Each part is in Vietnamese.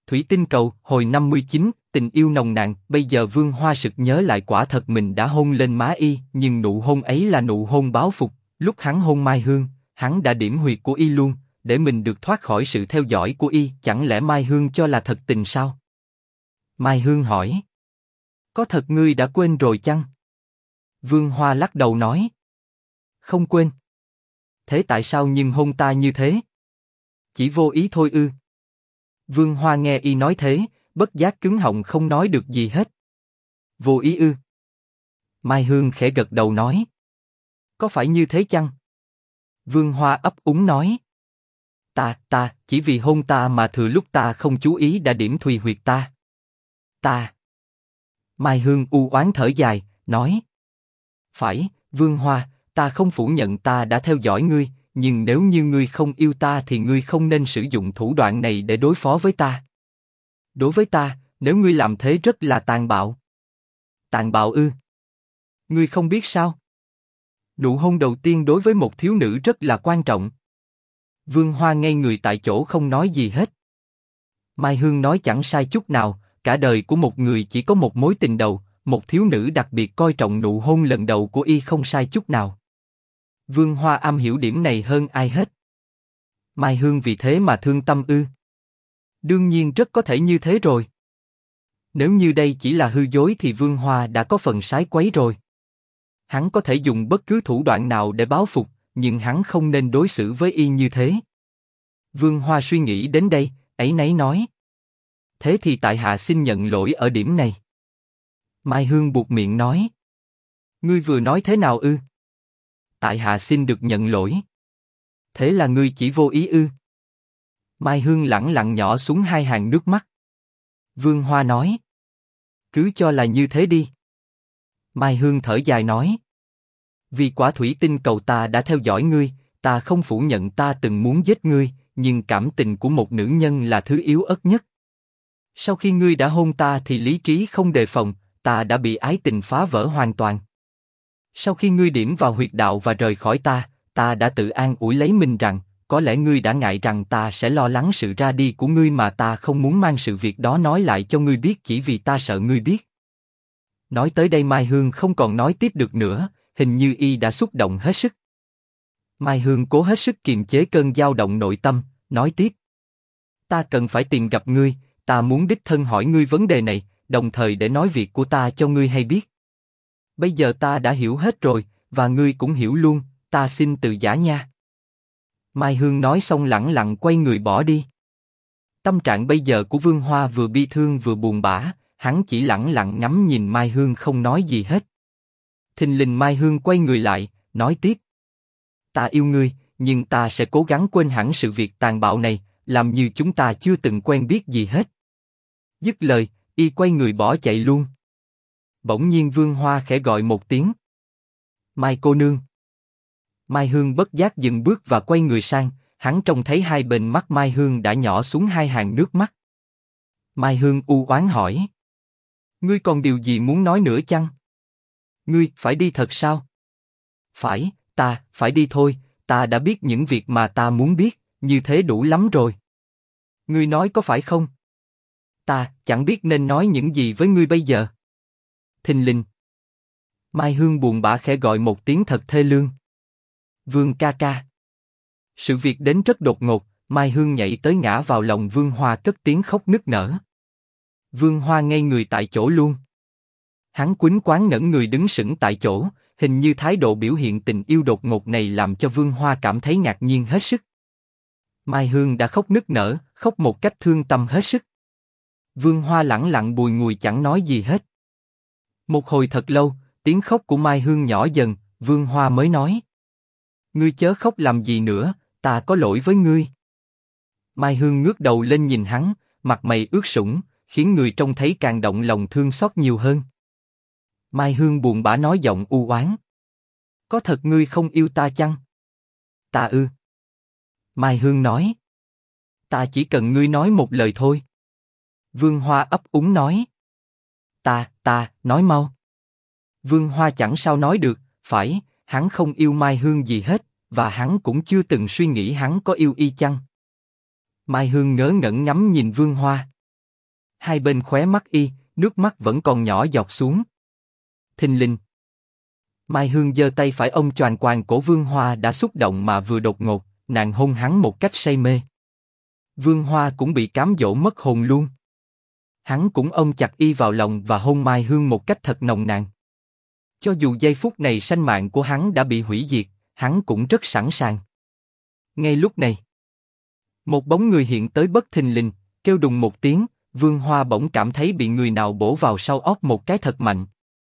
Thủy tinh cầu, hồi 59, tình yêu nồng nàn. Bây giờ Vương Hoa sực nhớ lại quả thật mình đã hôn lên má y, nhưng nụ hôn ấy là nụ hôn báo phục. Lúc hắn hôn Mai Hương, hắn đã điểm huyệt của y luôn, để mình được thoát khỏi sự theo dõi của y. Chẳng lẽ Mai Hương cho là thật tình sao? Mai Hương hỏi. Có thật ngươi đã quên rồi chăng? Vương Hoa lắc đầu nói. Không quên. Thế tại sao nhưng hôn ta như thế? Chỉ vô ý thôi ư? Vương Hoa nghe y nói thế, bất giác cứng họng không nói được gì hết. Vô ý ư? Mai Hương khẽ gật đầu nói. Có phải như thế chăng? Vương Hoa ấp úng nói. Ta, chỉ vì hôn ta mà thừa lúc ta không chú ý đã điểm thùy huyệt ta. Ta. Mai Hương u oán thở dài, nói. Phải, Vương Hoa, ta không phủ nhận ta đã theo dõi ngươi, nhưng nếu như ngươi không yêu ta thì ngươi không nên sử dụng thủ đoạn này để đối phó với ta. Đối với ta, nếu ngươi làm thế rất là tàn bạo. Tàn bạo ư? Ngươi không biết sao? Nụ hôn đầu tiên đối với một thiếu nữ rất là quan trọng. Vương Hoa ngây người tại chỗ không nói gì hết. Mai Hương nói chẳng sai chút nào, cả đời của một người chỉ có một mối tình đầu, một thiếu nữ đặc biệt coi trọng nụ hôn lần đầu của y không sai chút nào. Vương Hoa am hiểu điểm này hơn ai hết. Mai Hương vì thế mà thương tâm ư? Đương nhiên rất có thể như thế rồi. Nếu như đây chỉ là hư dối thì Vương Hoa đã có phần sái quấy rồi. Hắn có thể dùng bất cứ thủ đoạn nào để báo phục, nhưng hắn không nên đối xử với y như thế. Vương Hoa suy nghĩ đến đây, áy náy nói. Thế thì tại hạ xin nhận lỗi ở điểm này. Mai Hương buột miệng nói. Ngươi vừa nói thế nào ư? Tại hạ xin được nhận lỗi. Thế là ngươi chỉ vô ý ư? Mai Hương lẳng lặng nhỏ xuống hai hàng nước mắt. Vương Hoa nói. Cứ cho là như thế đi. Mai Hương thở dài nói. Vì quả thủy tinh cầu ta đã theo dõi ngươi, ta không phủ nhận ta từng muốn giết ngươi, nhưng cảm tình của một nữ nhân là thứ yếu ớt nhất. Sau khi ngươi đã hôn ta thì lý trí không đề phòng, ta đã bị ái tình phá vỡ hoàn toàn. Sau khi ngươi điểm vào huyệt đạo và rời khỏi ta đã tự an ủi lấy mình rằng, có lẽ ngươi đã ngại rằng ta sẽ lo lắng sự ra đi của ngươi mà ta không muốn mang sự việc đó nói lại cho ngươi biết chỉ vì ta sợ ngươi biết. Nói tới đây Mai Hương không còn nói tiếp được nữa, hình như y đã xúc động hết sức. Mai Hương cố hết sức kiềm chế cơn dao động nội tâm, nói tiếp. Ta cần phải tìm gặp ngươi, ta muốn đích thân hỏi ngươi vấn đề này, đồng thời để nói việc của ta cho ngươi hay biết. Bây giờ ta đã hiểu hết rồi, và ngươi cũng hiểu luôn, ta xin từ giã nha. Mai Hương nói xong lẳng lặng quay người bỏ đi. Tâm trạng bây giờ của Vương Hoa vừa bi thương vừa buồn bã, hắn chỉ lẳng lặng ngắm nhìn Mai Hương không nói gì hết. Thình lình Mai Hương quay người lại, nói tiếp. Ta yêu ngươi, nhưng ta sẽ cố gắng quên hẳn sự việc tàn bạo này, làm như chúng ta chưa từng quen biết gì hết. Dứt lời, y quay người bỏ chạy luôn. Bỗng nhiên Vương Hoa khẽ gọi một tiếng. Mai cô nương. Mai Hương bất giác dừng bước và quay người sang, hắn trông thấy hai bên mắt Mai Hương đã nhỏ xuống hai hàng nước mắt. Mai Hương u oán hỏi. Ngươi còn điều gì muốn nói nữa chăng? Ngươi phải đi thật sao? Phải, ta phải đi thôi, ta đã biết những việc mà ta muốn biết, như thế đủ lắm rồi. Ngươi nói có phải không? Ta chẳng biết nên nói những gì với ngươi bây giờ. Thình lình. Mai Hương buồn bã khẽ gọi một tiếng thật thê lương. Vương ca ca. Sự việc đến rất đột ngột, Mai Hương nhảy tới ngã vào lòng Vương Hoa cất tiếng khóc nức nở. Vương Hoa ngây người tại chỗ luôn. Hắn quýnh quáng ngẩn người đứng sững tại chỗ, hình như thái độ biểu hiện tình yêu đột ngột này làm cho Vương Hoa cảm thấy ngạc nhiên hết sức. Mai Hương đã khóc nức nở, khóc một cách thương tâm hết sức. Vương Hoa lẳng lặng bùi ngùi chẳng nói gì hết. Một hồi thật lâu, tiếng khóc của Mai Hương nhỏ dần, Vương Hoa mới nói. Ngươi chớ khóc làm gì nữa, ta có lỗi với ngươi. Mai Hương ngước đầu lên nhìn hắn, mặt mày ướt sũng, khiến người trông thấy càng động lòng thương xót nhiều hơn. Mai Hương buồn bã nói giọng u oán. Có thật ngươi không yêu ta chăng? Ta ư? Mai Hương nói. Ta chỉ cần ngươi nói một lời thôi. Vương Hoa ấp úng nói. Ta, nói mau. Vương Hoa chẳng sao nói được, phải, hắn không yêu Mai Hương gì hết, và hắn cũng chưa từng suy nghĩ hắn có yêu y chăng. Mai Hương ngớ ngẩn ngắm nhìn Vương Hoa. Hai bên khóe mắt y, nước mắt vẫn còn nhỏ giọt xuống. Thình lình. Mai Hương giơ tay phải ôm choàng quàng cổ Vương Hoa đã xúc động mà vừa đột ngột, nàng hôn hắn một cách say mê. Vương Hoa cũng bị cám dỗ mất hồn luôn. Hắn cũng ôm chặt y vào lòng và hôn Mai Hương một cách thật nồng nàn. Cho dù giây phút này sanh mạng của hắn đã bị hủy diệt, hắn cũng rất sẵn sàng. Ngay lúc này, một bóng người hiện tới bất thình lình, kêu đùng một tiếng, Vương Hoa bỗng cảm thấy bị người nào bổ vào sau óc một cái thật mạnh.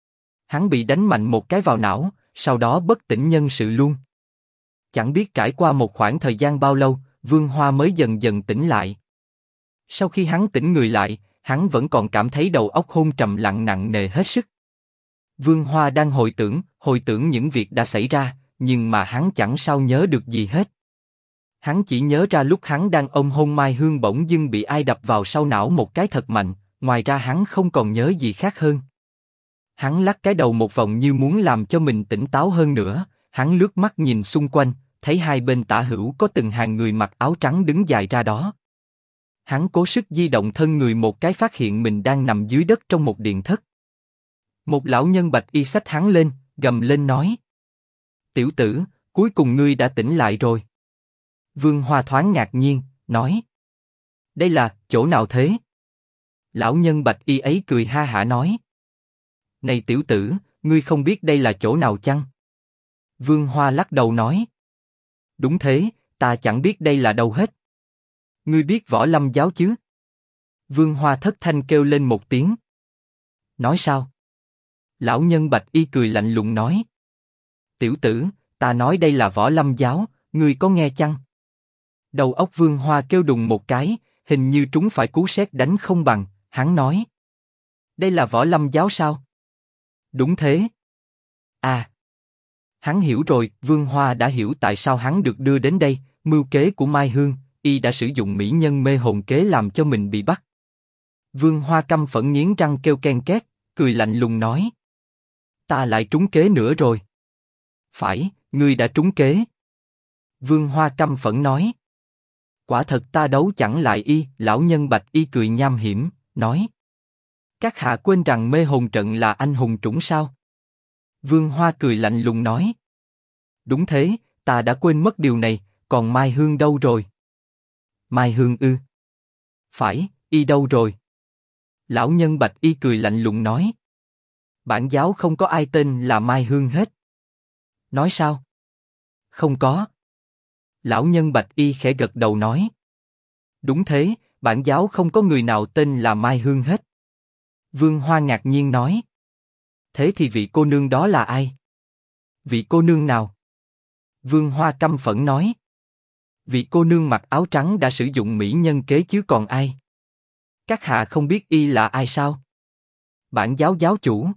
Hắn bị đánh mạnh một cái vào não, sau đó bất tỉnh nhân sự luôn. Chẳng biết trải qua một khoảng thời gian bao lâu, Vương Hoa mới dần dần tỉnh lại. Sau khi hắn tỉnh người lại, hắn vẫn còn cảm thấy đầu óc hôn trầm lặng nặng nề hết sức. Vương Hoa đang hồi tưởng những việc đã xảy ra, nhưng mà hắn chẳng sao nhớ được gì hết. Hắn chỉ nhớ ra lúc hắn đang ôm hôn Mai Hương bỗng dưng bị ai đập vào sau não một cái thật mạnh, ngoài ra hắn không còn nhớ gì khác hơn. Hắn lắc cái đầu một vòng như muốn làm cho mình tỉnh táo hơn nữa, hắn lướt mắt nhìn xung quanh, thấy hai bên tả hữu có từng hàng người mặc áo trắng đứng dài ra đó. Hắn cố sức di động thân người một cái phát hiện mình đang nằm dưới đất trong một điện thất. Một lão nhân bạch y xách hắn lên, gầm lên nói: "Tiểu tử, cuối cùng ngươi đã tỉnh lại rồi." Vương Hoa thoáng ngạc nhiên, nói: "Đây là chỗ nào thế?" Lão nhân bạch y ấy cười ha hả nói: "Này tiểu tử, ngươi không biết đây là chỗ nào chăng?" Vương Hoa lắc đầu nói: "Đúng thế, ta chẳng biết đây là đâu hết." "Ngươi biết Võ Lâm giáo chứ?" Vương Hoa thất thanh kêu lên một tiếng. "Nói sao?" Lão nhân bạch y cười lạnh lùng nói: "Tiểu tử, ta nói đây là Võ Lâm giáo, ngươi có nghe chăng?" Đầu óc Vương Hoa kêu đùng một cái, hình như trúng phải cú sét đánh không bằng, hắn nói: "Đây là Võ Lâm giáo sao?" "Đúng thế." "À." Hắn hiểu rồi, Vương Hoa đã hiểu tại sao hắn được đưa đến đây, mưu kế của Mai Hương, y đã sử dụng mỹ nhân mê hồn kế làm cho mình bị bắt. Vương Hoa căm phẫn nghiến răng kêu ken két, cười lạnh lùng nói: "Ta lại trúng kế nữa rồi." "Phải, ngươi đã trúng kế." Vương Hoa căm phẫn nói: "Quả thật ta đấu chẳng lại y." Lão nhân bạch y cười nham hiểm, nói: "Các hạ quên rằng mê hồn trận là anh hùng chủng sao?" Vương Hoa cười lạnh lùng nói: "Đúng thế, ta đã quên mất điều này, còn Mai Hương đâu rồi?" "Mai Hương ư?" "Phải, y đâu rồi?" Lão nhân bạch y cười lạnh lùng nói: "Bản giáo không có ai tên là Mai Hương hết." "Nói sao?" "Không có." Lão nhân bạch y khẽ gật đầu nói: "Đúng thế, bản giáo không có người nào tên là Mai Hương hết." Vương Hoa ngạc nhiên nói: "Thế thì vị cô nương đó là ai?" "Vị cô nương nào?" Vương Hoa căm phẫn nói: "Vị cô nương mặc áo trắng đã sử dụng mỹ nhân kế chứ còn ai. Các hạ không biết y là ai sao?" "Bản giáo giáo chủ."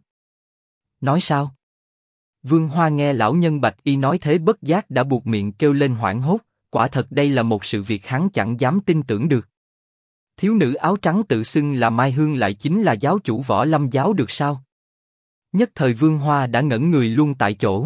"Nói sao?" Vương Hoa nghe lão nhân bạch y nói thế bất giác đã buột miệng kêu lên hoảng hốt, quả thật đây là một sự việc hắn chẳng dám tin tưởng được. Thiếu nữ áo trắng tự xưng là Mai Hương lại chính là giáo chủ Võ Lâm giáo được sao? Nhất thời Vương Hoa đã ngẩn người luôn tại chỗ.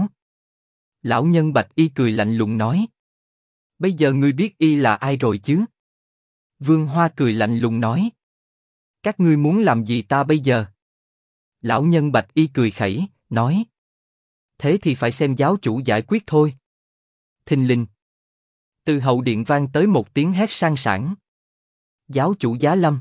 Lão nhân bạch y cười lạnh lùng nói: "Bây giờ ngươi biết y là ai rồi chứ?" Vương Hoa cười lạnh lùng nói: "Các ngươi muốn làm gì ta bây giờ?" Lão nhân bạch y cười khẩy, nói: "Thế thì phải xem giáo chủ giải quyết thôi." Thình lình, từ hậu điện vang tới một tiếng hét sang sảng: "Giáo chủ Giá Lâm!"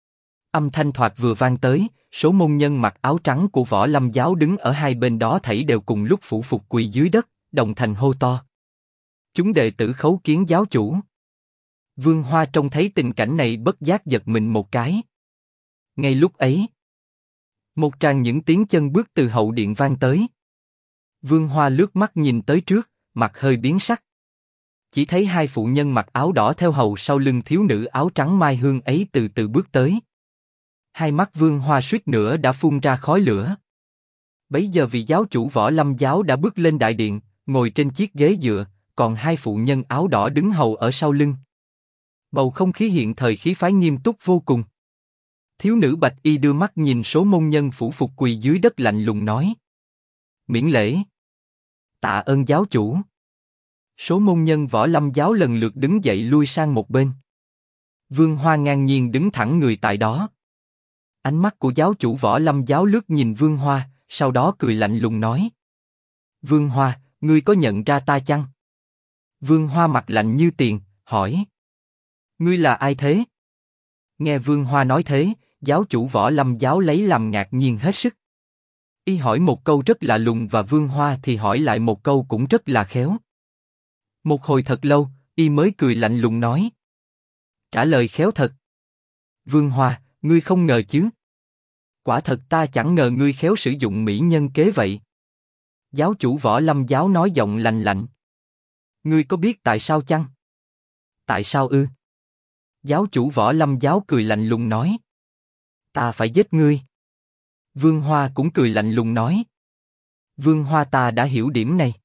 Âm thanh thoạt vừa vang tới, số môn nhân mặc áo trắng của Võ Lâm giáo đứng ở hai bên đó thảy đều cùng lúc phủ phục quỳ dưới đất, đồng thanh hô to: "Chúng đệ tử khấu kiến giáo chủ!" Vương Hoa trông thấy tình cảnh này bất giác giật mình một cái. Ngay lúc ấy, một tràng những tiếng chân bước từ hậu điện vang tới. Vương Hoa lướt mắt nhìn tới trước, mặt hơi biến sắc. Chỉ thấy hai phụ nhân mặc áo đỏ theo hầu sau lưng thiếu nữ áo trắng Mai Hương ấy từ từ bước tới. Hai mắt Vương Hoa suýt nữa đã phun ra khói lửa. Bấy giờ vị giáo chủ Võ Lâm giáo đã bước lên đại điện, ngồi trên chiếc ghế dựa, còn hai phụ nhân áo đỏ đứng hầu ở sau lưng. Bầu không khí hiện thời khí phái nghiêm túc vô cùng. Thiếu nữ bạch y đưa mắt nhìn số môn nhân phủ phục quỳ dưới đất lạnh lùng nói: "Miễn lễ." "Tạ ơn giáo chủ." Số môn nhân Võ Lâm giáo lần lượt đứng dậy lui sang một bên. Vương Hoa ngang nhiên đứng thẳng người tại đó. Ánh mắt của giáo chủ Võ Lâm giáo lướt nhìn Vương Hoa, sau đó cười lạnh lùng nói. Vương Hoa, ngươi có nhận ra ta chăng? Vương Hoa mặt lạnh như tiền, hỏi. Ngươi là ai thế? Nghe Vương Hoa nói thế, giáo chủ Võ Lâm giáo lấy làm ngạc nhiên hết sức. Y hỏi một câu rất lạ lùng và Vương Hoa thì hỏi lại một câu cũng rất là khéo. Một hồi thật lâu, Y mới cười lạnh lùng nói. Trả lời khéo thật. Vương Hoa, ngươi không ngờ chứ? Quả thật ta chẳng ngờ ngươi khéo sử dụng mỹ nhân kế vậy. Giáo chủ Võ Lâm giáo nói giọng lạnh lạnh. Ngươi có biết tại sao chăng? Tại sao ư? Giáo chủ Võ Lâm giáo cười lạnh lùng nói. Ta phải giết ngươi. Vương Hoa cũng cười lạnh lùng nói. Vương Hoa ta đã hiểu điểm này.